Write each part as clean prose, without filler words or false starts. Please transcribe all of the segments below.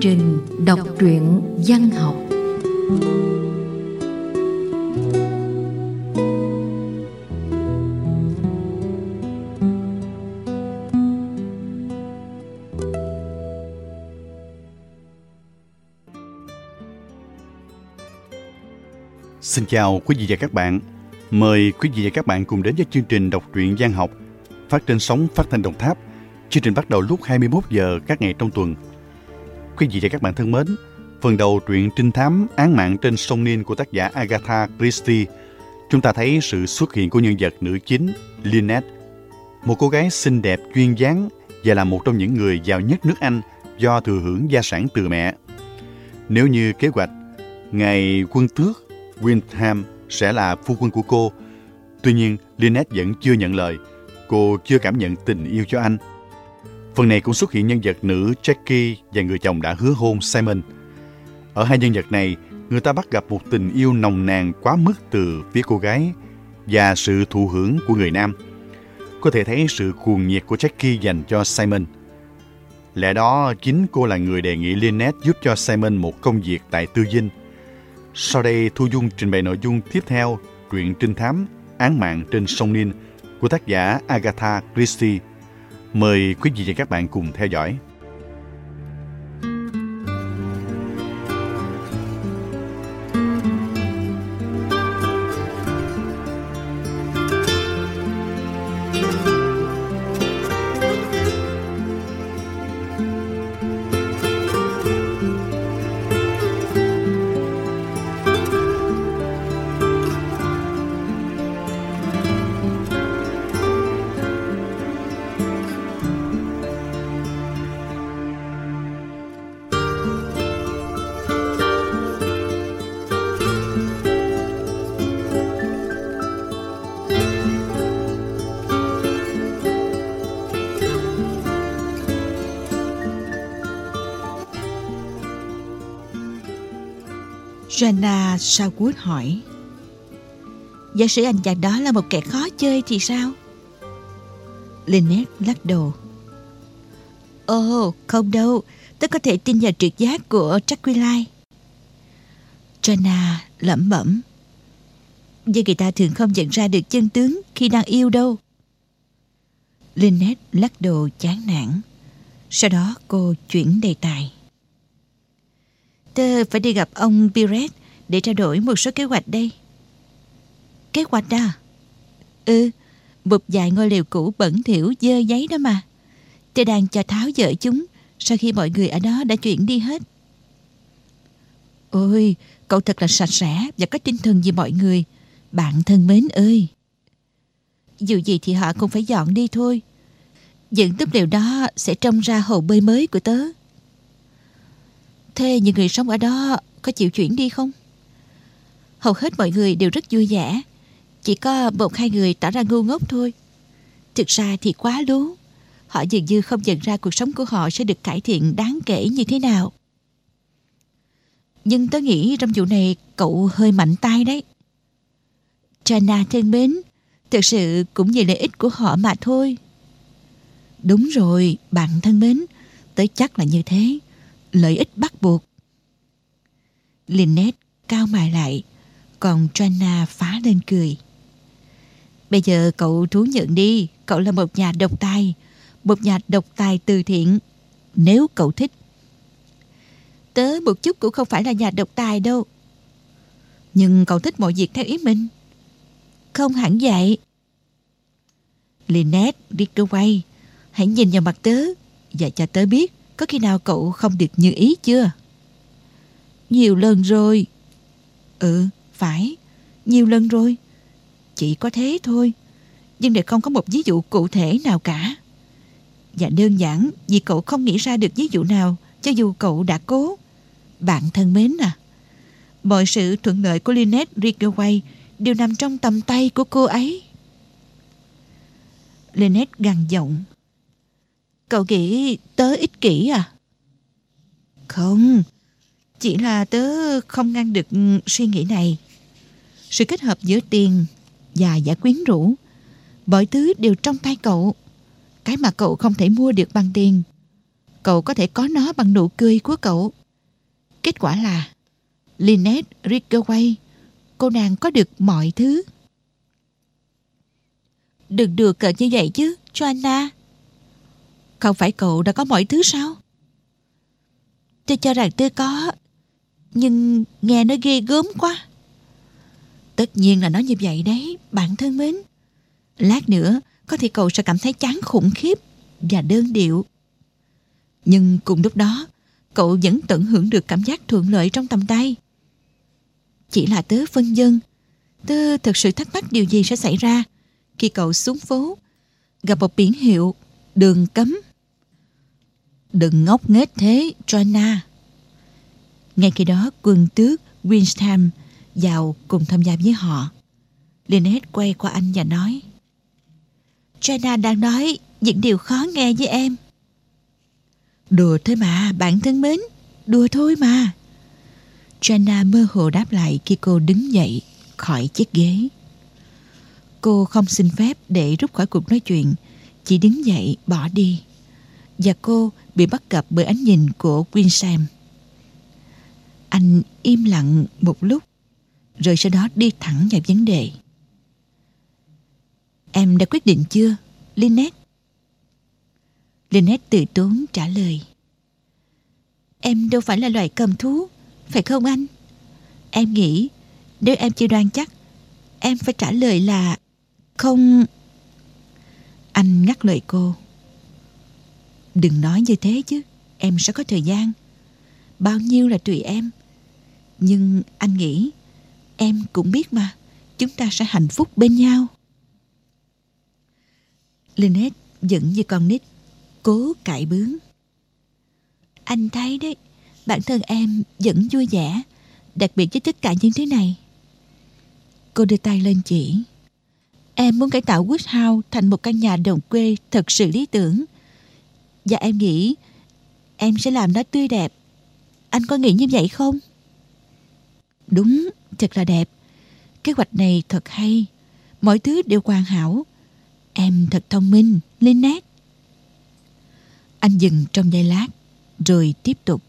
trình đọc truyện văn học. Xin chào quý vị và các bạn. Mời quý vị và các bạn cùng đến với chương trình đọc truyện văn học phát trên sóng Phát thanh Đồng Tháp. Chương trình bắt đầu lúc 21 giờ các ngày trong tuần. Quý vị và các bạn thân mến, phần đầu truyện trinh thám Án mạng trên sông Nin của tác giả Agatha Christie, chúng ta thấy sự xuất hiện của nhân vật nữ chính Lynette, một cô gái xinh đẹp, duyên dáng và là một trong những người giàu nhất nước Anh do thừa hưởng gia sản từ mẹ. Nếu như kế hoạch, ngài quân tước Windham sẽ là phu quân của cô. Tuy nhiên, Lynette vẫn chưa nhận lời. Cô chưa cảm nhận tình yêu cho anh. Phần này cũng xuất hiện nhân vật nữ Jackie và người chồng đã hứa hôn Simon. Ở hai nhân vật này, người ta bắt gặp một tình yêu nồng nàn quá mức từ phía cô gái và sự thụ hưởng của người nam. Có thể thấy sự cuồng nhiệt của Jackie dành cho Simon. Lẽ đó, chính cô là người đề nghị Lynette giúp cho Simon một công việc tại tư dinh. Sau đây, Thu Dung trình bày nội dung tiếp theo truyện trinh thám Án mạng trên sông Nin của tác giả Agatha Christie. Mời quý vị và các bạn cùng theo dõi. Joanna Southwood hỏi: giả sử anh chàng đó là một kẻ khó chơi thì sao? Lynette lắc đầu. Ồ, không đâu, tớ có thể tin vào trực giác của Jacqueline. Joanna lẩm bẩm: nhưng người ta thường không nhận ra được chân tướng khi đang yêu đâu. Lynette lắc đầu chán nản. Sau đó cô chuyển đề tài. Tớ phải đi gặp ông Pirret để trao đổi một số kế hoạch đây. Kế hoạch à? Một vài ngôi lều cũ bẩn thỉu dơ giấy đó mà. Tớ đang cho tháo dỡ chúng sau khi mọi người ở đó đã chuyển đi hết. Ôi, cậu thật là sạch sẽ và có tinh thần vì mọi người, bạn thân mến ơi. Dù gì thì họ cũng phải dọn đi thôi. Những túp lều đó sẽ trông ra hồ bơi mới của tớ. Thế những người sống ở đó có chịu chuyển đi không? Hầu hết mọi người đều rất vui vẻ. Chỉ có một hai người tỏ ra ngu ngốc thôi. Thực ra thì quá lố. Họ dường như không nhận ra cuộc sống của họ sẽ được cải thiện đáng kể như thế nào. Nhưng tớ nghĩ trong vụ này cậu hơi mạnh tay đấy. Joanna thân mến, thực sự cũng vì lợi ích của họ mà thôi. Đúng rồi, bạn thân mến, tớ chắc là như thế. Lợi ích bắt buộc. Lynette cau mày lại, còn Joanna phá lên cười. Bây giờ cậu thú nhận đi, cậu là một nhà độc tài từ thiện, nếu cậu thích. Tớ một chút cũng không phải là nhà độc tài đâu. Nhưng cậu thích mọi việc theo ý mình. Không hẳn vậy. Lynette, Ridgway, hãy nhìn vào mặt tớ và cho tớ biết có khi nào cậu không được như ý chưa? Nhiều lần rồi. Phải, nhiều lần rồi. Chỉ có thế thôi. Nhưng để không có một ví dụ cụ thể nào cả. Và đơn giản vì cậu không nghĩ ra được ví dụ nào, cho dù cậu đã cố. Bạn thân mến à, mọi sự thuận lợi của Lynette Ridgway đều nằm trong tầm tay của cô ấy. Lynette gằn giọng. Cậu nghĩ tớ ích kỷ à? Không, chỉ là tớ không ngăn được suy nghĩ này. Sự kết hợp giữa tiền và giả quyến rũ, mọi thứ đều trong tay cậu. Cái mà cậu không thể mua được bằng tiền, cậu có thể có nó bằng nụ cười của cậu. Kết quả là Lynette Ridgway, cô nàng có được mọi thứ. Đừng đùa cợt như vậy chứ, Joanna. Không phải cậu đã có mọi thứ sao? Tôi cho rằng tôi có, nhưng nghe nó ghê gớm quá. Tất nhiên là nó như vậy đấy, bạn thân mến. Lát nữa có thể cậu sẽ cảm thấy chán khủng khiếp và đơn điệu. Nhưng cùng lúc đó, cậu vẫn tận hưởng được cảm giác thuận lợi trong tầm tay. Chỉ là tớ phân vân. Tớ thật sự thắc mắc điều gì sẽ xảy ra khi cậu xuống phố, gặp một biển hiệu đường cấm. Đừng ngốc nghếch thế, Joanna. Ngay khi đó, quân tước Winston vào cùng tham gia với họ. Lynette quay qua anh và nói: Joanna đang nói những điều khó nghe với em. Đùa thôi mà, bạn thân mến, đùa thôi mà. Joanna mơ hồ đáp lại khi cô đứng dậy khỏi chiếc ghế. Cô không xin phép để rút khỏi cuộc nói chuyện, chỉ đứng dậy bỏ đi. Và cô bị bắt gặp bởi ánh nhìn của Winston. Anh im lặng một lúc, rồi sau đó đi thẳng vào vấn đề. Em đã quyết định chưa, Lynette? Lynette từ tốn trả lời. Em đâu phải là loài cầm thú, phải không anh? Em nghĩ nếu em chưa đoán chắc, em phải trả lời là không. Anh ngắt lời cô. Đừng nói như thế chứ, em sẽ có thời gian. Bao nhiêu là tùy em. Nhưng anh nghĩ em cũng biết mà, chúng ta sẽ hạnh phúc bên nhau. Lynette vẫn như con nít, cố cãi bướng. Anh thấy đấy, bản thân em vẫn vui vẻ, đặc biệt với tất cả những thứ này. Cô đưa tay lên chỉ. Em muốn cải tạo Wood House thành một căn nhà đồng quê thật sự lý tưởng. Và em nghĩ em sẽ làm nó tươi đẹp. Anh có nghĩ như vậy không? Đúng, thật là đẹp. Kế hoạch này thật hay. Mọi thứ đều hoàn hảo. Em thật thông minh, Lynette. Anh dừng trong giây lát, rồi tiếp tục.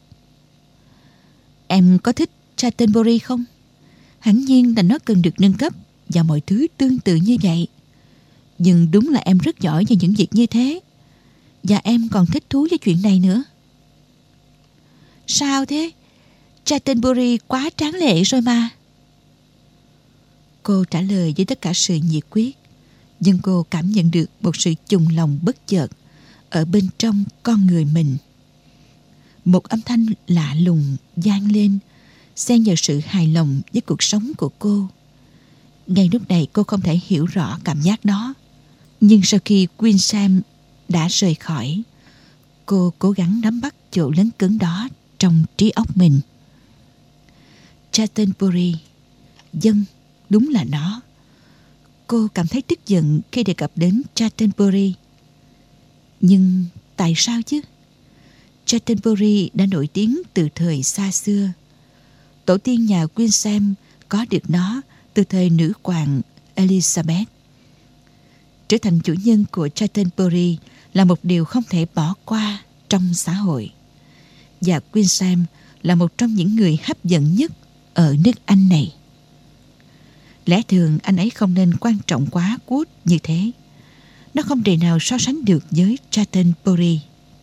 Em có thích Chatenbury không? Hẳn nhiên là nó cần được nâng cấp và mọi thứ tương tự như vậy. Nhưng đúng là em rất giỏi về những việc như thế. Và em còn thích thú với chuyện này nữa. Sao thế? Chatenbury quá tráng lệ rồi mà. Cô trả lời với tất cả sự nhiệt quyết. Nhưng cô cảm nhận được một sự chùng lòng bất chợt ở bên trong con người mình. Một âm thanh lạ lùng vang lên, xen vào sự hài lòng với cuộc sống của cô. Ngay lúc này cô không thể hiểu rõ cảm giác đó. Nhưng sau khi Winston đã rời khỏi, cô cố gắng nắm bắt chỗ lấn cấn đó trong trí óc mình. Chatenbury, dân, đúng là nó. Cô cảm thấy tức giận khi đề cập đến Chatenbury. Nhưng tại sao chứ? Chatenbury đã nổi tiếng từ thời xa xưa. Tổ tiên nhà Winston có được nó từ thời nữ hoàng Elizabeth. Trở thành chủ nhân của Chatenbury là một điều không thể bỏ qua trong xã hội. Và Winston là một trong những người hấp dẫn nhất ở nước Anh này. Lẽ thường anh ấy không nên quan trọng quá Wood như thế. Nó không thể nào so sánh được với Chatenbury.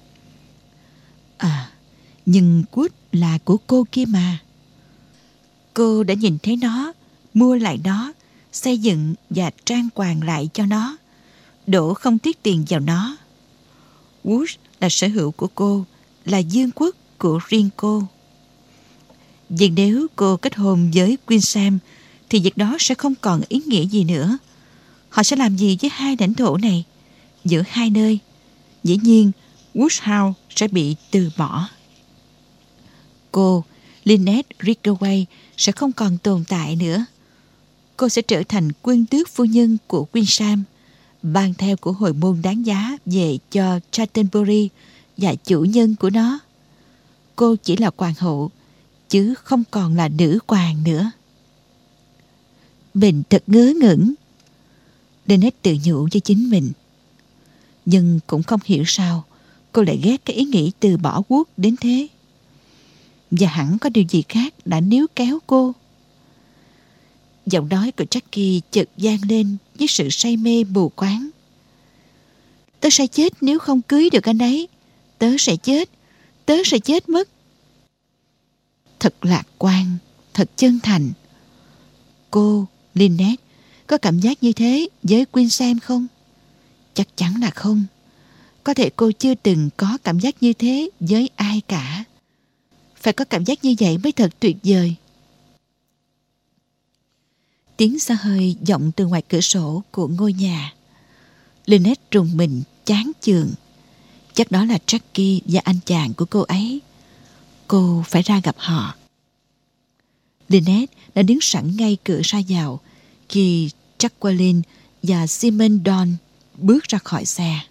Nhưng Wood là của cô kia mà. Cô đã nhìn thấy nó, mua lại nó, xây dựng và trang hoàng lại cho nó, đổ không tiếc tiền vào nó. Wood là sở hữu của cô, là vương quốc của riêng cô. Nhưng nếu cô kết hôn với Winston thì việc đó sẽ không còn ý nghĩa gì nữa. Họ sẽ làm gì với hai lãnh thổ này, giữa hai nơi? Dĩ nhiên, Wood House sẽ bị từ bỏ. Cô, Lynette Ridgway, sẽ không còn tồn tại nữa. Cô sẽ trở thành quân tước phu nhân của Winston, ban theo của hồi môn đáng giá về cho Chatenbury và chủ nhân của nó. Cô chỉ là hoàng hậu, chứ không còn là nữ hoàng nữa. Mình thật ngớ ngẩn. Lynette tự nhủ với chính mình. Nhưng cũng không hiểu sao cô lại ghét cái ý nghĩ từ bỏ guốc đến thế. Và hẳn có điều gì khác đã níu kéo cô. Giọng nói của Jackie chợt vang lên với sự say mê mù quáng. Tớ sẽ chết nếu không cưới được anh ấy. Tớ sẽ chết. Tớ sẽ chết mất. Thật lạc quan, thật chân thành. Cô, Lynette, có cảm giác như thế với Winsome không? Chắc chắn là không. Có thể cô chưa từng có cảm giác như thế với ai cả. Phải có cảm giác như vậy mới thật tuyệt vời. Tiếng xả hơi vọng từ ngoài cửa sổ của ngôi nhà. Lynette rùng mình chán chường. Chắc đó là Jackie và anh chàng của cô ấy. Cô phải ra gặp họ. Lynette đã đứng sẵn ngay cửa ra vào khi Jacqueline và Simon Don bước ra khỏi xe.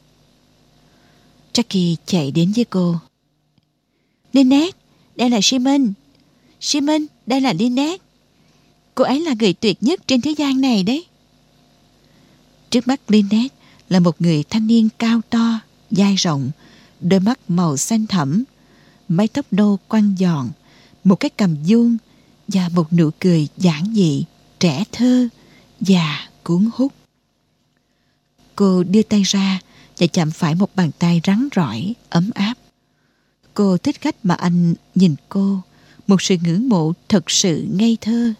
Jackie chạy đến với cô. Lynette, đây là Simon. Simon, đây là Lynette. Cô ấy là người tuyệt nhất trên thế gian này đấy. Trước mắt Lynette là một người thanh niên cao to, vai rộng, đôi mắt màu xanh thẫm, mái tóc nâu quăn giòn, một cái cằm vuông và một nụ cười giản dị, trẻ thơ và cuốn hút. Cô đưa tay ra và chạm phải một bàn tay rắn rỏi, ấm áp. Cô thích cách mà anh nhìn cô, một sự ngưỡng mộ thật sự ngây thơ.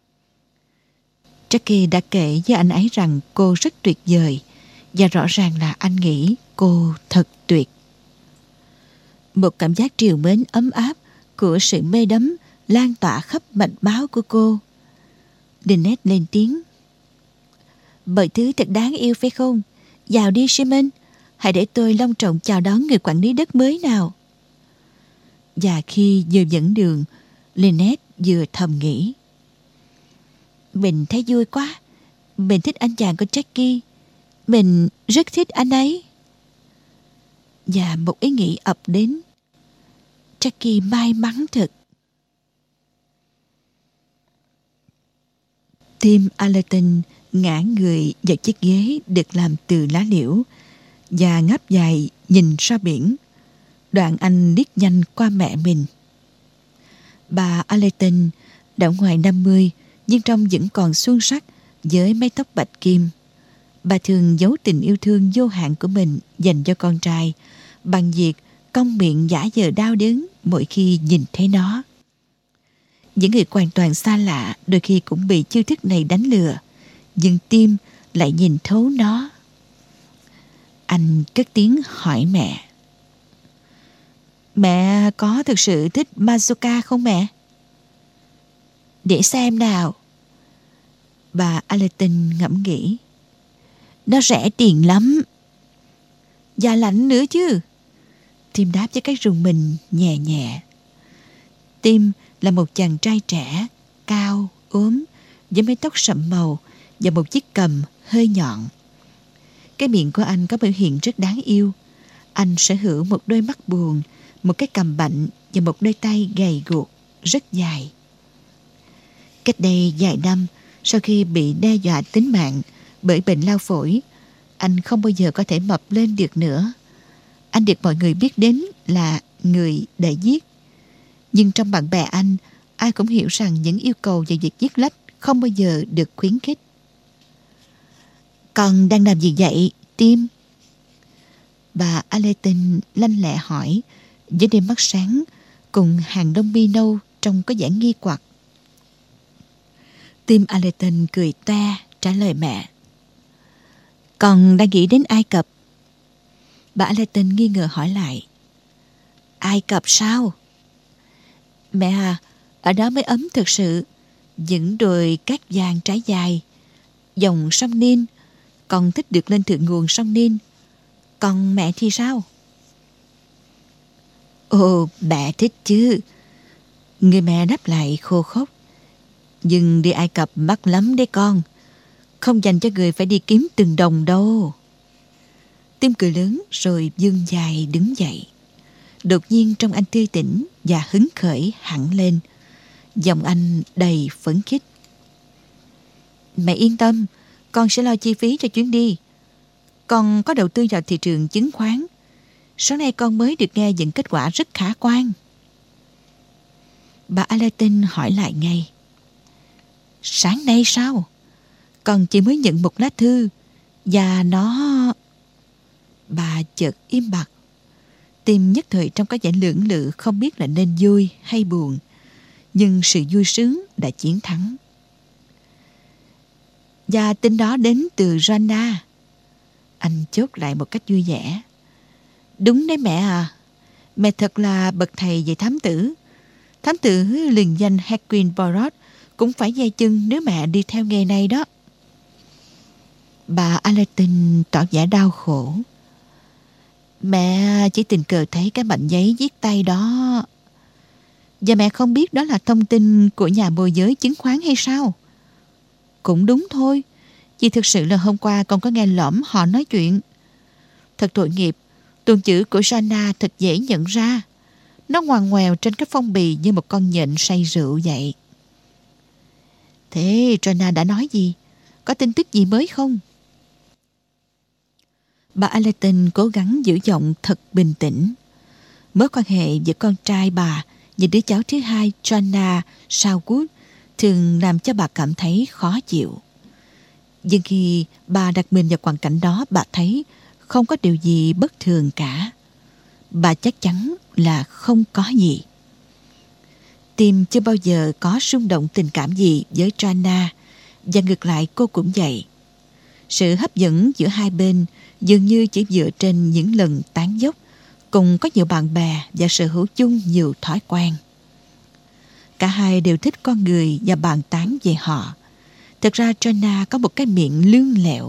Jackie đã kể với anh ấy rằng cô rất tuyệt vời và rõ ràng là anh nghĩ cô thật tuyệt. Một cảm giác trìu mến ấm áp của sự mê đắm lan tỏa khắp mạch máu của cô. Lynette lên tiếng. Mọi thứ thật đáng yêu phải không? Vào đi Simon, hãy để tôi long trọng chào đón người quản lý đất mới nào. Và khi vừa dẫn đường, Lynette vừa thầm nghĩ. Mình thấy vui quá. Mình thích anh chàng của Jackie. Mình rất thích anh ấy. Và một ý nghĩ ập đến. Jackie may mắn thật. Tim Allerton ngã người vào chiếc ghế được làm từ lá liễu và ngáp dài nhìn ra biển. Đoạn anh liếc nhanh qua mẹ mình. Bà Allerton đã ngoài 50 nhưng trông vẫn còn xuân sắc với mái tóc bạch kim. Bà thường giấu tình yêu thương vô hạn của mình dành cho con trai bằng việc cong miệng giả vờ đau đớn mỗi khi nhìn thấy nó. Những người hoàn toàn xa lạ đôi khi cũng bị chiêu thức này đánh lừa, nhưng Tim lại nhìn thấu nó. Anh cất tiếng hỏi mẹ. Mẹ có thực sự thích Mazuka không mẹ? Để xem nào. Bà Allerton ngẫm nghĩ. Nó rẻ tiền lắm. Và lạnh nữa chứ. Tim đáp với cái rùng mình nhẹ nhẹ. Tim là một chàng trai trẻ, cao, ốm, với mái tóc sậm màu và một chiếc cằm hơi nhọn. Cái miệng của anh có biểu hiện rất đáng yêu. Anh sở hữu một đôi mắt buồn, một cái cằm bạnh và một đôi tay gầy guộc, rất dài. Cách đây vài năm, sau khi bị đe dọa tính mạng bởi bệnh lao phổi, anh không bao giờ có thể mập lên được nữa. Anh được mọi người biết đến là người để giết. Nhưng trong bạn bè anh, ai cũng hiểu rằng những yêu cầu về việc giết lách không bao giờ được khuyến khích. Con đang làm gì vậy, Tim? Bà Allerton lanh lẹ hỏi, với đôi mắt sáng cùng hàng lông mi nâu trông có vẻ nghi hoặc. Tim Allerton cười toe trả lời mẹ. Con đang nghĩ đến Ai Cập. Bà Allerton nghi ngờ hỏi lại. Ai Cập sao? Mẹ à, ở đó mới ấm thực sự. Những đồi cát vàng trải dài, dòng sông Nin. Con thích được lên thượng nguồn sông Nin. Còn mẹ thì sao? Ồ, mẹ thích chứ. Người mẹ đáp lại khô khốc. Nhưng đi Ai Cập mắc lắm đấy con. Không dành cho người phải đi kiếm từng đồng đâu. Tim cười lớn rồi vươn dài đứng dậy. Đột nhiên trong anh tươi tỉnh và hứng khởi hẳn lên. Giọng anh đầy phấn khích. Mẹ yên tâm, con sẽ lo chi phí cho chuyến đi. Con có đầu tư vào thị trường chứng khoán. Sáng nay con mới được nghe những kết quả rất khả quan. Bà Allerton hỏi lại ngay. Sáng nay sao? Con chỉ mới nhận một lá thư và nó... Bà chợt im bặt. Tim nhất thời trong cái vẻ lưỡng lự không biết là nên vui hay buồn. Nhưng sự vui sướng đã chiến thắng. Và tin đó đến từ Joanna. Anh chốt lại một cách vui vẻ. Đúng đấy mẹ à. Mẹ thật là bậc thầy về thám tử. Thám tử lừng danh Hercule Poirot cũng phải dây chân nếu mẹ đi theo nghề này đó. Bà Allerton tỏ vẻ đau khổ. Mẹ chỉ tình cờ thấy cái mảnh giấy viết tay đó. Và mẹ không biết đó là thông tin của nhà môi giới chứng khoán hay sao? Cũng đúng thôi. Vì thực sự là hôm qua con có nghe lỏm họ nói chuyện. Thật tội nghiệp. Tuần chữ của Joanna thật dễ nhận ra. Nó ngoằn ngoèo trên cái phong bì như một con nhện say rượu vậy. Thế Joanna đã nói gì? Có tin tức gì mới không? Bà Allerton cố gắng giữ giọng thật bình tĩnh. Mối quan hệ giữa con trai bà và đứa cháu thứ hai Joanna Southwood thường làm cho bà cảm thấy khó chịu. Nhưng khi bà đặt mình vào hoàn cảnh đó, bà thấy không có điều gì bất thường cả. Bà chắc chắn là không có gì. Tim chưa bao giờ có xung động tình cảm gì với Joanna, và ngược lại cô cũng vậy. Sự hấp dẫn giữa hai bên dường như chỉ dựa trên những lần tán dốc, cùng có nhiều bạn bè và sở hữu chung nhiều thói quen. Cả hai đều thích con người và bàn tán về họ. Thật ra Joanna có một cái miệng lươn lẹo.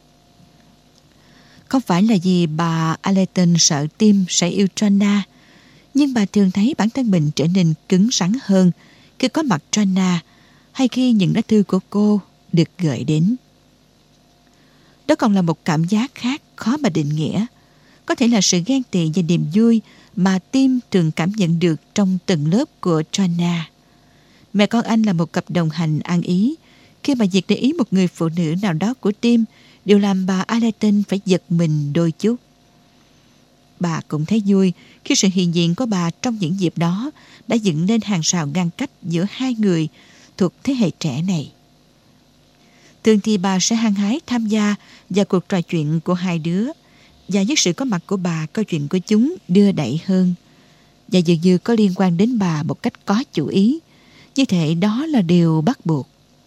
Không phải là vì bà Allerton sợ Tim sẽ yêu Joanna, nhưng bà thường thấy bản thân mình trở nên cứng rắn hơn khi có mặt Joanna hay khi những lá thư của cô được gửi đến. Đó còn là một cảm giác khác khó mà định nghĩa. Có thể là sự ghen tị và niềm vui mà Tim thường cảm nhận được trong tầng lớp của Joanna. Mẹ con anh là một cặp đồng hành ăn ý, khi mà việc để ý một người phụ nữ nào đó của Tim đều làm bà Allerton phải giật mình đôi chút. Bà cũng thấy vui khi sự hiện diện của bà trong những dịp đó đã dựng lên hàng rào ngăn cách giữa hai người thuộc thế hệ trẻ này. Thường thì bà sẽ hăng hái tham gia vào cuộc trò chuyện của hai đứa, và với sự có mặt của bà, câu chuyện của chúng đưa đẩy hơn, và dường như có liên quan đến bà một cách có chủ ý, như thể đó là điều bắt buộc.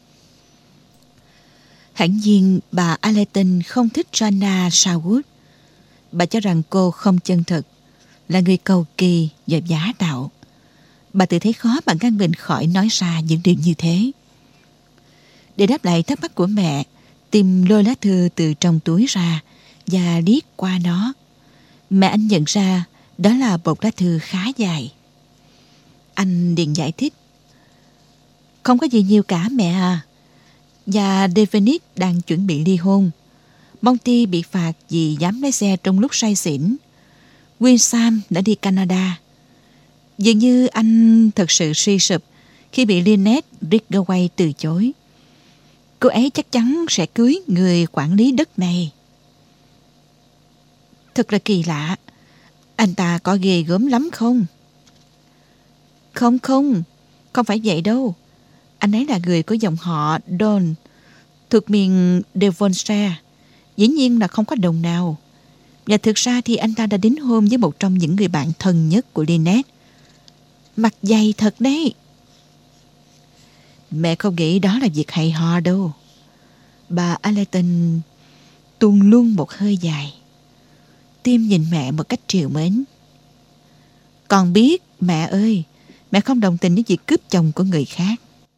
Hẳn nhiên bà Allerton không thích Joanna Southwood. Bà cho rằng cô không chân thực, là người cầu kỳ và giả tạo. Bà tự thấy khó mà ngăn mình khỏi nói ra những điều như thế. Để đáp lại thắc mắc của mẹ, Tim lôi lá thư từ trong túi ra và liếc qua nó. Mẹ anh nhận ra đó là một lá thư khá dài. Anh liền giải thích. Không có gì nhiều cả mẹ à. Và Devenish đang chuẩn bị ly hôn. Monty bị phạt vì dám lái xe trong lúc say xỉn. Winsam đã đi Canada. Dường như anh thật sự suy sụp khi bị Lynette Ridgway từ chối. Cô ấy chắc chắn sẽ cưới người quản lý đất này. Thật là kỳ lạ. Anh ta có ghê gớm lắm không? Không phải vậy đâu. Anh ấy là người của dòng họ Don, thuộc miền Devonshire. Dĩ nhiên là không có đồng nào. Và thực ra thì anh ta đã đính hôn với một trong những người bạn thân nhất của Lynette. Mặt dày thật đấy. Mẹ không nghĩ đó là việc hay ho đâu. Bà Allerton tuôn luôn một hơi dài. Tim nhìn mẹ một cách trìu mến. Con biết, mẹ ơi, mẹ không đồng tình với việc cướp chồng của người khác.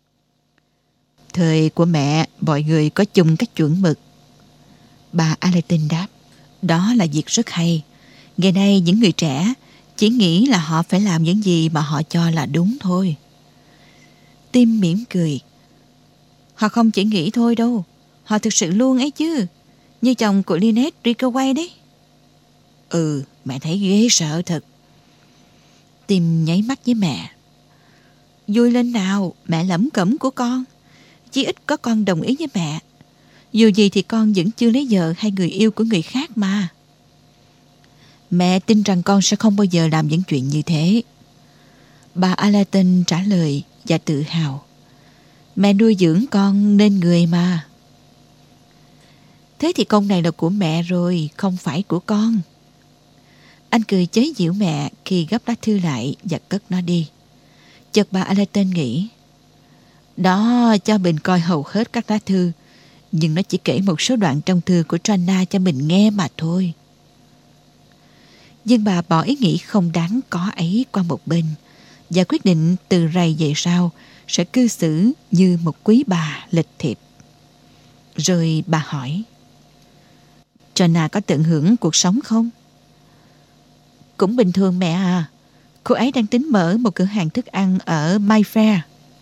Thời của mẹ, mọi người có chung các chuẩn mực. Bà Allerton đáp. Đó là việc rất hay. Ngày nay những người trẻ chỉ nghĩ là họ phải làm những gì mà họ cho là đúng thôi. Tim mỉm cười. Họ không chỉ nghĩ thôi đâu. Họ thực sự luôn ấy chứ. Như chồng của Lynette Ridgway đấy. Ừ, mẹ thấy ghê sợ thật. Tim nháy mắt với mẹ. Vui lên nào, mẹ lẩm cẩm của con. Chỉ ít có con đồng ý với mẹ. Dù gì thì con vẫn chưa lấy vợ hay người yêu của người khác mà. Mẹ tin rằng con sẽ không bao giờ làm những chuyện như thế. Bà Allerton trả lời và tự hào. Mẹ nuôi dưỡng con nên người mà. Thế thì con này là của mẹ rồi, không phải của con. Anh cười chế giễu mẹ khi gấp lá thư lại và cất nó đi. Chợt bà Allerton nghĩ, đó, cho mình coi hầu hết các lá thư, nhưng nó chỉ kể một số đoạn trong thư của Joanna cho mình nghe mà thôi. Nhưng bà bỏ ý nghĩ không đáng có ấy qua một bên và quyết định từ rày về sau sẽ cư xử như một quý bà lịch thiệp. Rồi bà hỏi, Joanna có tận hưởng cuộc sống không? Cũng bình thường mẹ à. Cô ấy đang tính mở một cửa hàng thức ăn ở Mayfair.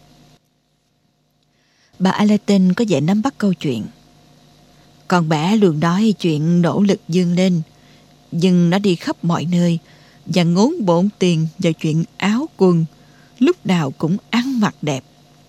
Bà Allerton có vẻ nắm bắt câu chuyện. Con bé luôn nói chuyện nỗ lực vươn lên, nhưng nó đi khắp mọi nơi và ngốn bộn tiền vào chuyện áo quần, lúc nào cũng ăn mặc đẹp.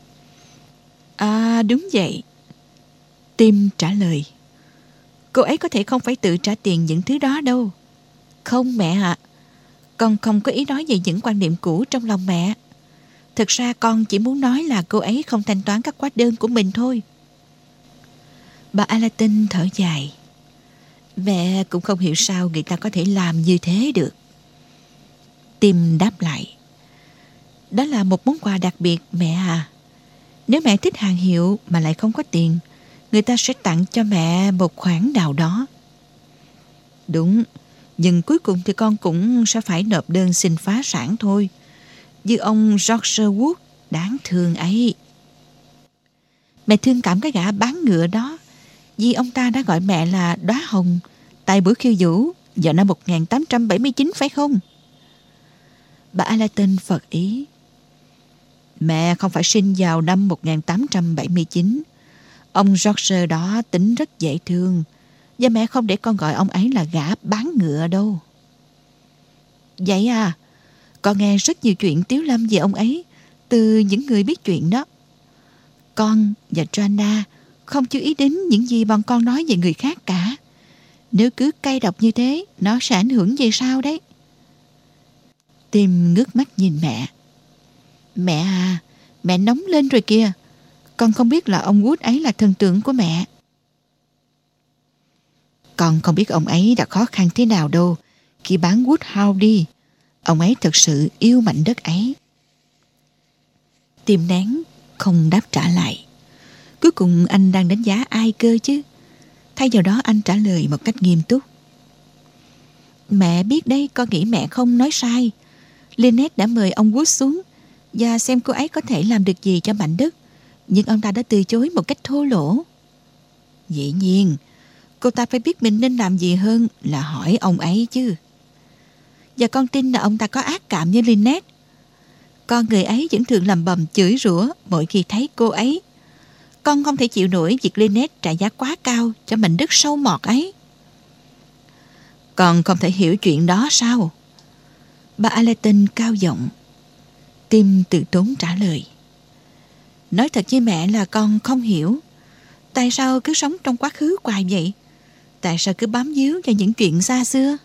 À đúng vậy, Tim trả lời. Cô ấy có thể không phải tự trả tiền những thứ đó đâu. Không mẹ ạ, con không có ý nói về những quan niệm cũ trong lòng mẹ. Thực ra con chỉ muốn nói là cô ấy không thanh toán các hóa đơn của mình thôi. Bà Allerton thở dài. Mẹ cũng không hiểu sao người ta có thể làm như thế được. Tim đáp lại. Đó là một món quà đặc biệt mẹ à. Nếu mẹ thích hàng hiệu mà lại không có tiền, người ta sẽ tặng cho mẹ một khoản nào đó. Đúng, nhưng cuối cùng thì con cũng sẽ phải nộp đơn xin phá sản thôi, như ông George Wood đáng thương ấy. Mẹ thương cảm cái gã bán ngựa đó, vì ông ta đã gọi mẹ là đóa hồng tại buổi khiêu vũ vào năm 1879 phải không? Bà Allerton phật ý. Mẹ không phải sinh vào năm 1879. Ông George đó tính rất dễ thương, và mẹ không để con gọi ông ấy là gã bán ngựa đâu. Vậy à, con nghe rất nhiều chuyện tiếu lâm về ông ấy từ những người biết chuyện đó. Con và Joanna không chú ý đến những gì bọn con nói về người khác cả. Nếu cứ cay độc như thế, nó sẽ ảnh hưởng về sau đấy. Tim ngước mắt nhìn mẹ. Mẹ à, mẹ nóng lên rồi kìa. Con không biết là ông Wood ấy là thần tượng của mẹ. Con không biết ông ấy đã khó khăn thế nào đâu khi bán Woodhouse đi. Ông ấy thật sự yêu mảnh đất ấy. Tim nén không đáp trả lại. Cuối cùng anh đang đánh giá ai cơ chứ? Thay vào đó anh trả lời một cách nghiêm túc. Mẹ biết đấy, con nghĩ mẹ không nói sai. Lynette đã mời ông Wood xuống và xem cô ấy có thể làm được gì cho mảnh đất, nhưng ông ta đã từ chối một cách thô lỗ. Dĩ nhiên, cô ta phải biết mình nên làm gì hơn là hỏi ông ấy chứ. Và con tin là ông ta có ác cảm như Lynette. Con người ấy vẫn thường lầm bầm chửi rủa mỗi khi thấy cô ấy. Con không thể chịu nổi việc Lynette trả giá quá cao cho mảnh đất sâu mọt ấy. Con không thể hiểu chuyện đó sao? Bà Allerton cao giọng. Tim từ tốn trả lời. Nói thật với mẹ là con không hiểu. Tại sao cứ sống trong quá khứ hoài vậy? Tại sao cứ bám víu vào những chuyện xa xưa?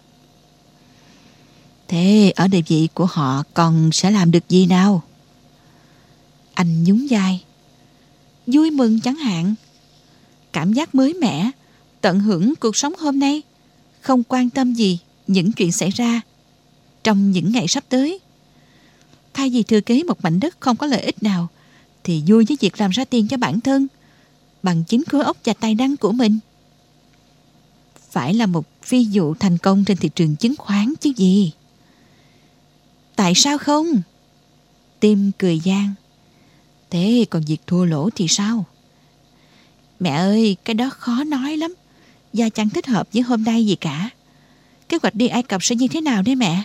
Thế ở địa vị của họ con sẽ làm được gì nào? Anh nhún vai. Vui mừng chẳng hạn. Cảm giác mới mẻ, tận hưởng cuộc sống hôm nay, không quan tâm gì những chuyện xảy ra trong những ngày sắp tới. Thay vì thừa kế một mảnh đất không có lợi ích nào, thì vui với việc làm ra tiền cho bản thân bằng chính khối óc và tài năng của mình. Phải là một phi vụ thành công trên thị trường chứng khoán chứ gì. Tại sao không? Tim cười gian. Thế còn việc thua lỗ thì sao? Mẹ ơi, cái đó khó nói lắm, và chẳng thích hợp với hôm nay gì cả. Kế hoạch đi Ai Cập sẽ như thế nào đấy mẹ?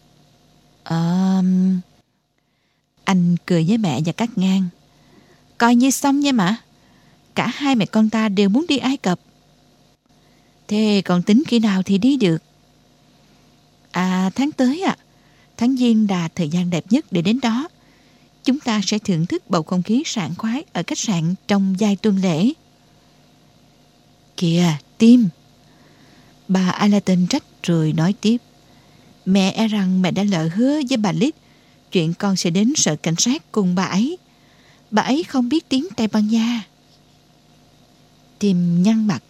Anh cười với mẹ và cắt ngang. Coi như xong nha mà. Cả hai mẹ con ta đều muốn đi Ai Cập. Thế còn tính khi nào thì đi được? À, tháng tới ạ. Tháng Giêng là thời gian đẹp nhất để đến đó. Chúng ta sẽ thưởng thức bầu không khí sảng khoái ở khách sạn trong vài tuần lễ. Kìa, Tim. Bà Allerton trách rồi nói tiếp. Mẹ e rằng mẹ đã lỡ hứa với bà Lít chuyện con sẽ đến sở cảnh sát cùng bà ấy. Bà ấy không biết tiếng Tây Ban Nha. Tim nhăn mặt.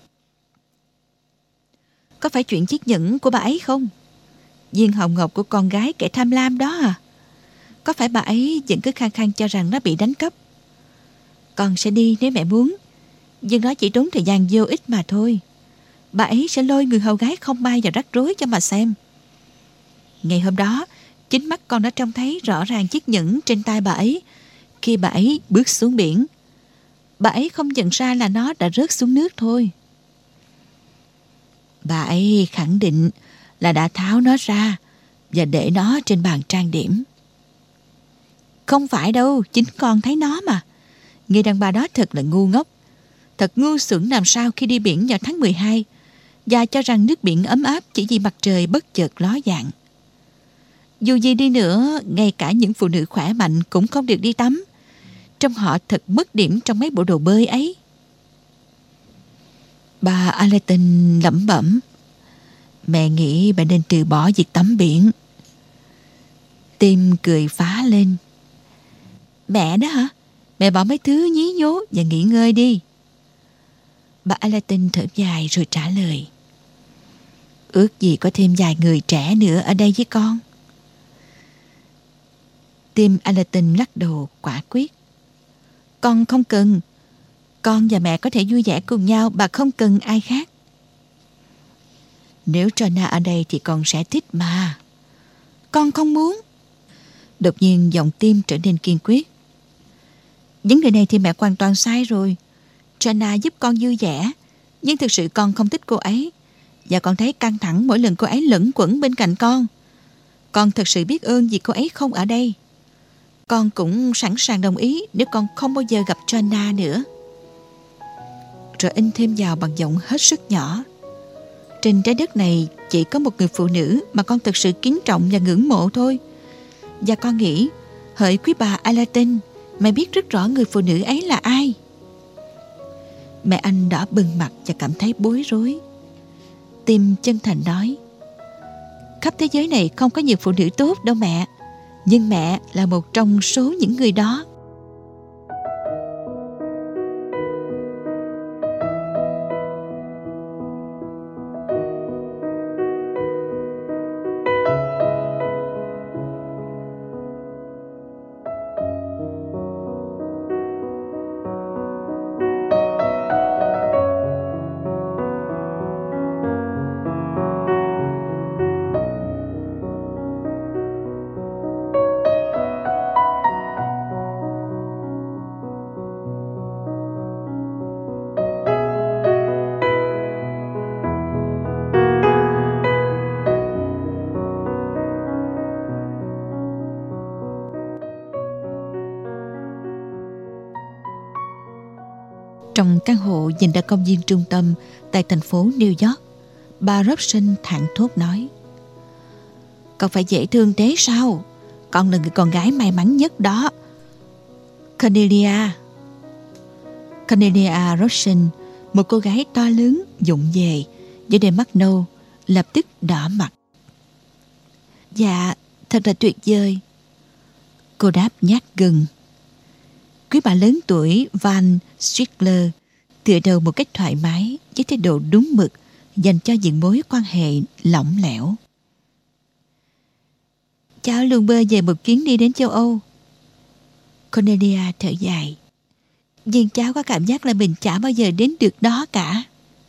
Có phải chuyện chiếc nhẫn của bà ấy không? Viên hồng ngọc của con gái kẻ tham lam đó à? Có phải bà ấy vẫn cứ khăng khăng cho rằng nó bị đánh cắp? Con sẽ đi nếu mẹ muốn, nhưng nó chỉ tốn thời gian vô ích mà thôi. Bà ấy sẽ lôi người hầu gái không may vào rắc rối cho mà xem. Ngày hôm đó, chính mắt con đã trông thấy rõ ràng chiếc nhẫn trên tay bà ấy khi bà ấy bước xuống biển. Bà ấy không nhận ra là nó đã rớt xuống nước thôi. Bà ấy khẳng định là đã tháo nó ra và để nó trên bàn trang điểm. Không phải đâu, chính con thấy nó mà. Người đàn bà đó thật là ngu ngốc. Thật ngu xuẩn làm sao khi đi biển vào tháng 12 và cho rằng nước biển ấm áp chỉ vì mặt trời bất chợt ló dạng. Dù gì đi nữa, ngay cả những phụ nữ khỏe mạnh cũng không được đi tắm. Trông họ thật mất điểm trong mấy bộ đồ bơi ấy. Bà Allerton lẩm bẩm. Mẹ nghĩ bà nên từ bỏ việc tắm biển. Tim cười phá lên. Mẹ đó hả? Mẹ bỏ mấy thứ nhí nhố và nghỉ ngơi đi. Bà Allerton thở dài rồi trả lời. Ước gì có thêm vài người trẻ nữa ở đây với con. Tim Allerton lắc đầu quả quyết. Con không cần. Con và mẹ có thể vui vẻ cùng nhau, bà không cần ai khác. Nếu Trona ở đây thì con sẽ thích mà. Con không muốn. Đột nhiên giọng Tim trở nên kiên quyết. Những người này thì mẹ hoàn toàn sai rồi. Trona giúp con vui vẻ, nhưng thực sự con không thích cô ấy. Và con thấy căng thẳng mỗi lần cô ấy lẩn quẩn bên cạnh con. Con thật sự biết ơn vì cô ấy không ở đây. Con cũng sẵn sàng đồng ý nếu con không bao giờ gặp Trona nữa. Rồi in thêm vào bằng giọng hết sức nhỏ. Trên trái đất này chỉ có một người phụ nữ mà con thật sự kính trọng và ngưỡng mộ thôi. Và con nghĩ, hỡi quý bà Allerton, mẹ biết rất rõ người phụ nữ ấy là ai. Mẹ anh đỏ bừng mặt và cảm thấy bối rối. Tim chân thành nói. Khắp thế giới này không có nhiều phụ nữ tốt đâu mẹ. Nhưng mẹ là một trong số những người đó. Trong căn hộ nhìn ra công viên trung tâm tại thành phố New York, bà Robson thảng thốt nói. Con phải dễ thương thế sao? Con là người con gái may mắn nhất đó. Cornelia Robson, một cô gái to lớn, vụng về, với đôi mắt nâu, lập tức đỏ mặt. Dạ, thật là tuyệt vời. Cô đáp nhát gừng. Quý bà lớn tuổi Van Strickler tựa đầu một cách thoải mái với thái độ đúng mực dành cho những mối quan hệ lỏng lẻo. Cháu luôn bơ về một chuyến đi đến châu Âu. Cornelia thở dài. Nhưng cháu có cảm giác là mình chả bao giờ đến được đó cả.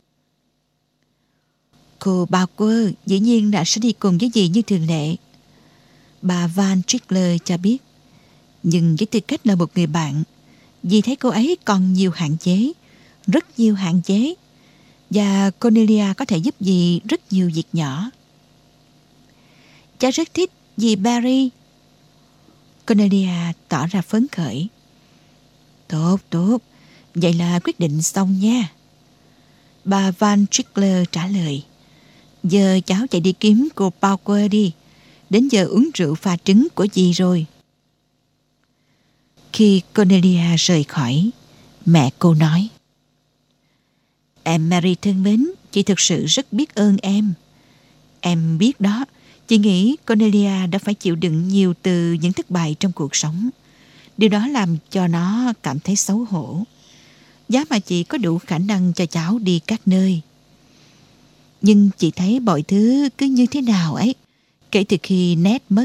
Cô Bauer dĩ nhiên là sẽ đi cùng với dì như thường lệ, bà Van Strickler cho biết. Nhưng với tư cách là một người bạn, dì thấy cô ấy còn nhiều hạn chế, rất nhiều hạn chế. Và Cornelia có thể giúp dì rất nhiều việc nhỏ. Cháu rất thích dì Barry. Cornelia tỏ ra phấn khởi. Tốt, vậy là quyết định xong nha. Bà Van Strickler trả lời. Giờ cháu chạy đi kiếm cô Bauer đi. Đến giờ uống rượu pha trứng của dì rồi. Khi Cornelia rời khỏi, mẹ cô nói. Em Mary thân mến, chị thực sự rất biết ơn em. Em biết đó, Chị nghĩ Cornelia đã phải chịu đựng nhiều từ những thất bại trong cuộc sống. Điều đó làm cho nó cảm thấy xấu hổ. Giá mà chị có đủ khả năng cho cháu đi các nơi. Nhưng chị thấy mọi thứ cứ như thế nào ấy, kể từ khi Ned mất.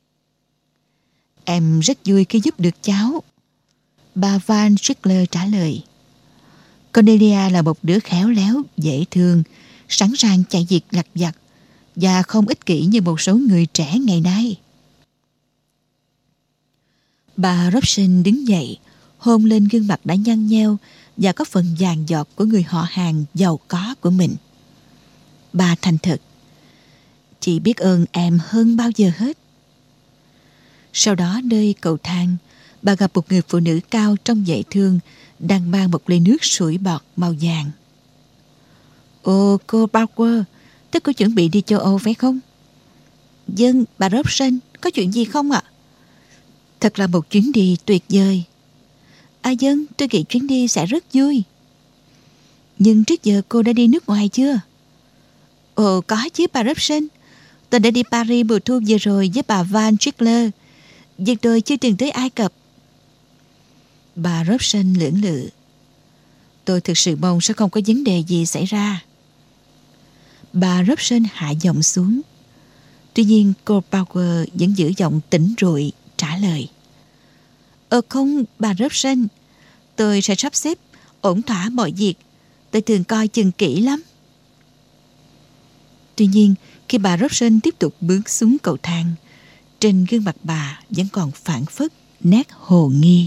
Em rất vui khi giúp được cháu, bà Van Strickler trả lời. Cornelia là một đứa khéo léo, dễ thương, sẵn sàng chạy việc lặt vặt và không ích kỷ như một số người trẻ ngày nay. Bà Robson đứng dậy, hôn lên gương mặt đã nhăn nheo và có phần vàng giọt của người họ hàng giàu có của mình. Bà thành thật: chị biết ơn em hơn bao giờ hết. Sau đó nơi cầu thang, bà gặp một người phụ nữ cao trông dễ thương đang mang một ly nước sủi bọt màu vàng. Ồ, cô Parker, tức cô chuẩn bị đi châu Âu phải không? Vâng, bà Robson, có chuyện gì không ạ? Thật là một chuyến đi tuyệt vời. À vâng, tôi nghĩ chuyến đi sẽ rất vui. Nhưng trước giờ cô đã đi nước ngoài chưa? Ồ, có chứ bà Robson. Tôi đã đi Paris mùa thu vừa rồi với bà Van Strickler. Việc tôi chưa từng tới Ai Cập. Bà Robson lưỡng lự. Tôi thực sự mong sẽ không có vấn đề gì xảy ra. Bà Robson hạ giọng xuống. Tuy nhiên cô Parker vẫn giữ giọng tỉnh rụi trả lời. Không, bà Robson, tôi sẽ sắp xếp ổn thỏa mọi việc. Tôi thường coi chừng kỹ lắm. Tuy nhiên, khi bà Robson tiếp tục bước xuống cầu thang, trên gương mặt bà vẫn còn phảng phất nét hồ nghi.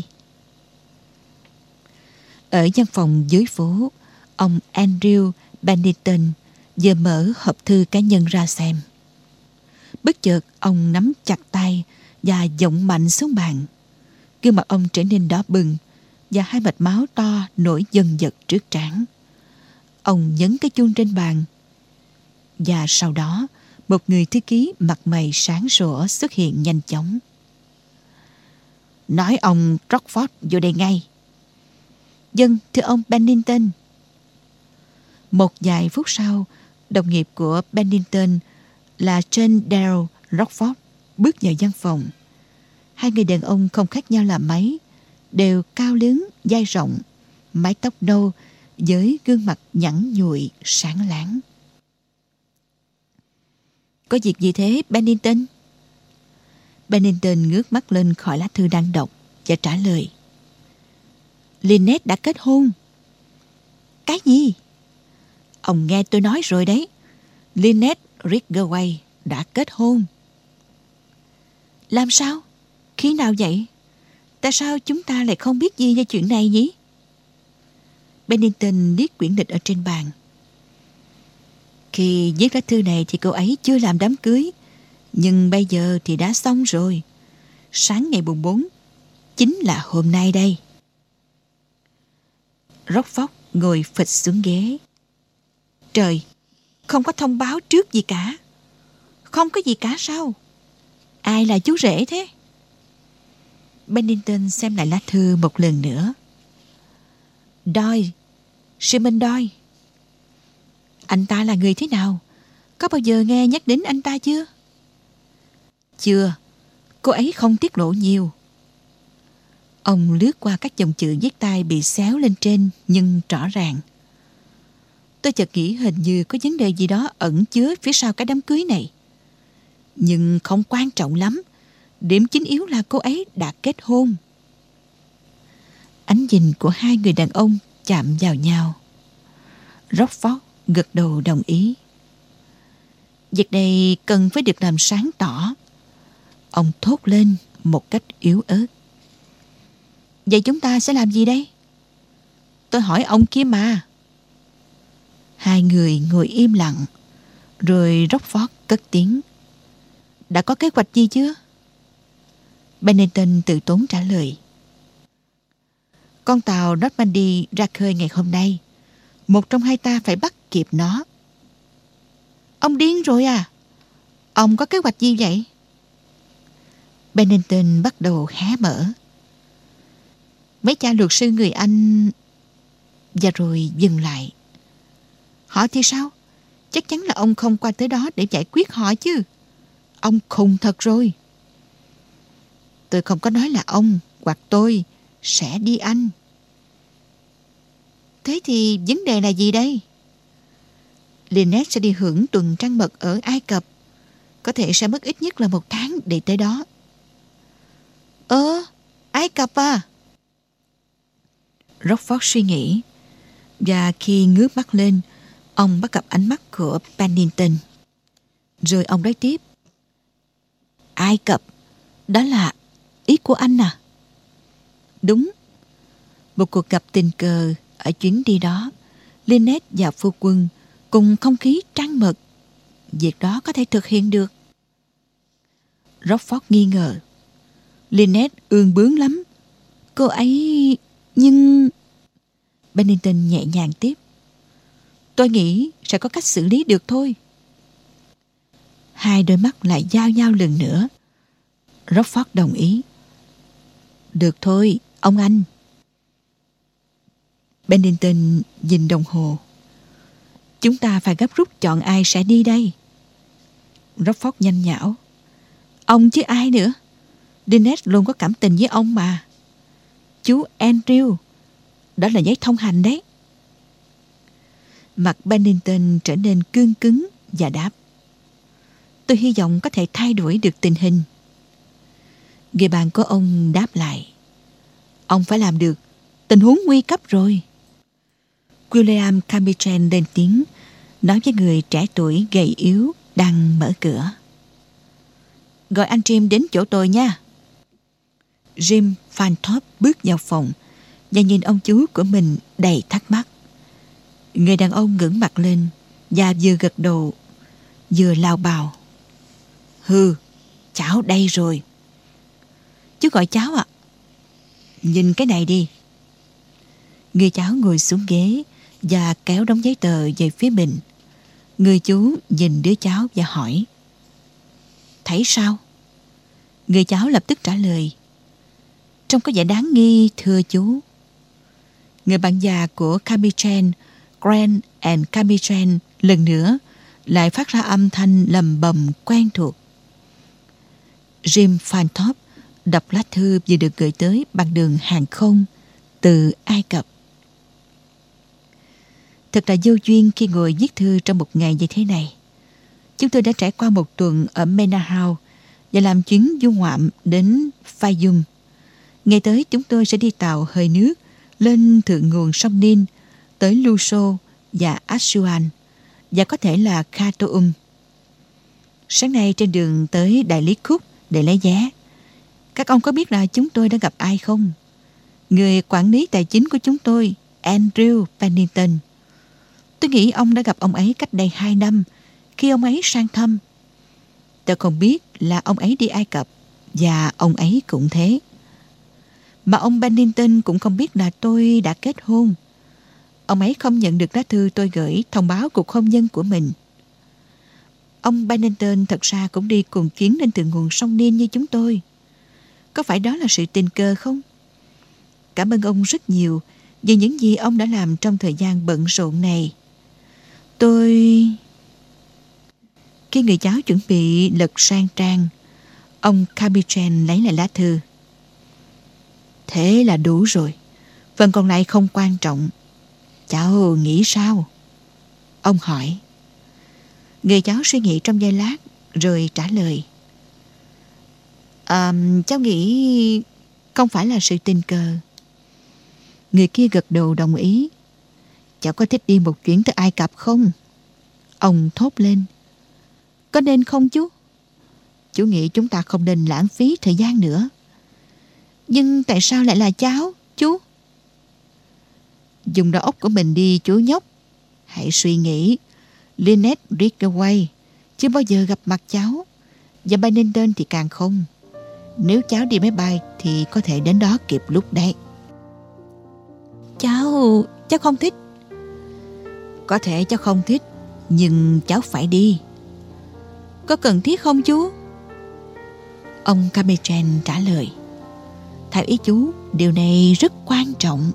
Ở văn phòng dưới phố, ông Andrew Bennington vừa mở hộp thư cá nhân ra xem. Bất chợt ông nắm chặt tay và giọng mạnh xuống bàn. Gương mặt ông trở nên đỏ bừng và hai mạch máu to nổi dần dật trước trán. Ông nhấn cái chuông trên bàn. Và sau đó, một người thư ký mặt mày sáng sủa xuất hiện nhanh chóng. Nói ông Rockford vô đây ngay. Vâng, thưa ông Bennington. Một vài phút sau, đồng nghiệp của Bennington là John Darrell Rockford bước vào văn phòng. Hai người đàn ông không khác nhau là mấy, đều cao lớn, vai rộng, mái tóc nâu với gương mặt nhẵn nhụi, sáng láng. Có việc gì thế, Bennington? Bennington ngước mắt lên khỏi lá thư đang đọc và trả lời. Lynette đã kết hôn. Cái gì? Ông nghe tôi nói rồi đấy. Lynette Ridgway đã kết hôn. Làm sao? Khi nào vậy? Tại sao chúng ta lại không biết gì về chuyện này nhỉ? Bennington liếc quyển lịch ở trên bàn. Khi viết lá thư này thì cô ấy chưa làm đám cưới. Nhưng bây giờ thì đã xong rồi. Sáng ngày mùng 4 chính là hôm nay đây. Rockford ngồi phịch xuống ghế. Trời, không có thông báo trước gì cả. Không có gì cả sao? Ai là chú rể thế? Bennington xem lại lá thư một lần nữa. Doyle, Simon Doyle. Anh ta là người thế nào? Có bao giờ nghe nhắc đến anh ta chưa? Chưa, cô ấy không tiết lộ nhiều. Ông lướt qua các dòng chữ viết tay bị xéo lên trên nhưng rõ ràng. Tôi chợt nghĩ hình như có vấn đề gì đó ẩn chứa phía sau cái đám cưới này. Nhưng không quan trọng lắm. Điểm chính yếu là cô ấy đã kết hôn. Ánh nhìn của hai người đàn ông chạm vào nhau. Rockford gật đầu đồng ý. Việc này cần phải được làm sáng tỏ. Ông thốt lên một cách yếu ớt. Vậy chúng ta sẽ làm gì đây? Tôi hỏi ông kia mà. Hai người ngồi im lặng. Rồi Rockford cất tiếng. Đã có kế hoạch gì chưa? Bennington tự tốn trả lời. Con tàu Normandy ra khơi ngày hôm nay. Một trong hai ta phải bắt kịp nó. Ông điên rồi à? Ông có kế hoạch gì vậy? Bennington bắt đầu hé mở. Mấy cha luật sư người Anh... Và rồi dừng lại. Họ thì sao? Chắc chắn là ông không qua tới đó để giải quyết họ chứ. Ông khùng thật rồi. Tôi không có nói là ông hoặc tôi sẽ đi Anh. Thế thì vấn đề là gì đây? Lynette sẽ đi hưởng tuần trăng mật ở Ai Cập. Có thể sẽ mất ít nhất là 1 tháng để tới đó. Ai Cập à? Rockford suy nghĩ. Và khi ngước mắt lên, ông bắt gặp ánh mắt của Pennington. Rồi ông nói tiếp. Ai Cập? Đó là ý của anh à? Đúng. Một cuộc gặp tình cờ ở chuyến đi đó. Lynette và phu quân cùng không khí trăng mật. Việc đó có thể thực hiện được. Rockford nghi ngờ. Lynette ương bướng lắm. Cô ấy... Nhưng... Pennington nhẹ nhàng tiếp. Tôi nghĩ sẽ có cách xử lý được thôi. Hai đôi mắt lại giao nhau lần nữa. Rockford đồng ý. Được thôi, ông anh. Pennington nhìn đồng hồ. Chúng ta phải gấp rút chọn ai sẽ đi đây. Rockford nhanh nhảu. Ông chứ ai nữa. Lynette luôn có cảm tình với ông mà. Chú Andrew. Đó là giấy thông hành đấy. Mặt Pennington trở nên cương cứng và đáp. Tôi hy vọng có thể thay đổi được tình hình. Người bạn của ông đáp lại. Ông phải làm được. Tình huống nguy cấp rồi. William Cambridge lên tiếng, nói với người trẻ tuổi gầy yếu đang mở cửa. Gọi anh Jim đến chỗ tôi nha. Jim Fanthorpe bước vào phòng và nhìn ông chú của mình đầy thắc mắc. Người đàn ông ngẩng mặt lên và vừa gật đầu vừa lao bào. Hừ, cháu đây rồi. Chú gọi cháu ạ. Nhìn cái này đi. Người cháu ngồi xuống ghế và kéo đống giấy tờ về phía mình. Người chú nhìn đứa cháu và hỏi. Thấy sao? Người cháu lập tức trả lời. Trông có vẻ đáng nghi, thưa chú. Người bạn già của Cambridge, Grant and Cambridge lần nữa lại phát ra âm thanh lầm bầm quen thuộc. Jim Fanthorpe đọc lá thư vừa được gửi tới bằng đường hàng không từ Ai Cập. Thật là vô duyên khi ngồi viết thư trong một ngày như thế này. Chúng tôi đã trải qua một tuần ở Menahau và làm chuyến du ngoạm đến Fayum. Ngày tới chúng tôi sẽ đi tàu hơi nước lên thượng nguồn sông Nin tới Luso và Assuan và có thể là Khartoum. Sáng nay trên đường tới đại lý Cook để lấy vé. Các ông có biết là chúng tôi đã gặp ai không? Người quản lý tài chính của chúng tôi, Andrew Pennington. Tôi nghĩ ông đã gặp ông ấy cách đây 2 năm khi ông ấy sang thăm. Tôi không biết là ông ấy đi Ai Cập và ông ấy cũng thế. Mà ông Pennington cũng không biết là tôi đã kết hôn. Ông ấy không nhận được lá thư tôi gửi thông báo cuộc hôn nhân của mình. Ông Pennington thật ra cũng đi cùng chuyến lên thượng nguồn sông Nin như chúng tôi. Có phải đó là sự tình cờ không? Cảm ơn ông rất nhiều vì những gì ông đã làm trong thời gian bận rộn này. Khi người cháu chuẩn bị lật sang trang, ông Cambridge lấy lại lá thư. Thế là đủ rồi. Phần còn lại không quan trọng. Cháu nghĩ sao? Ông hỏi. Người cháu suy nghĩ trong giây lát rồi trả lời. Cháu nghĩ không phải là sự tình cờ. Người kia gật đầu đồng ý. Cháu có thích đi một chuyến tới Ai Cập không? Ông thốt lên. Có nên không chú? Chú nghĩ chúng ta không nên lãng phí thời gian nữa. Nhưng tại sao lại là cháu, chú? Dùng đầu óc của mình đi, chú nhóc. Hãy suy nghĩ. Lynette Ridgway chưa bao giờ gặp mặt cháu. Và Pennington thì càng không. Nếu cháu đi máy bay thì có thể đến đó kịp lúc đấy. Cháu không thích. Có thể cháu không thích, nhưng cháu phải đi. Có cần thiết không chú? Ông Cambridge trả lời. Theo ý chú, điều này rất quan trọng.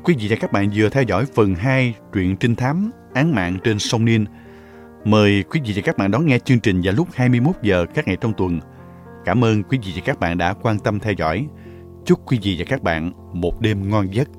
Quý vị và các bạn vừa theo dõi phần 2 truyện trinh thám Án mạng trên sông Nin. Mời quý vị và các bạn đón nghe chương trình vào lúc 21 giờ các ngày trong tuần. Cảm ơn quý vị và các bạn đã quan tâm theo dõi. Chúc quý vị và các bạn một đêm ngon giấc.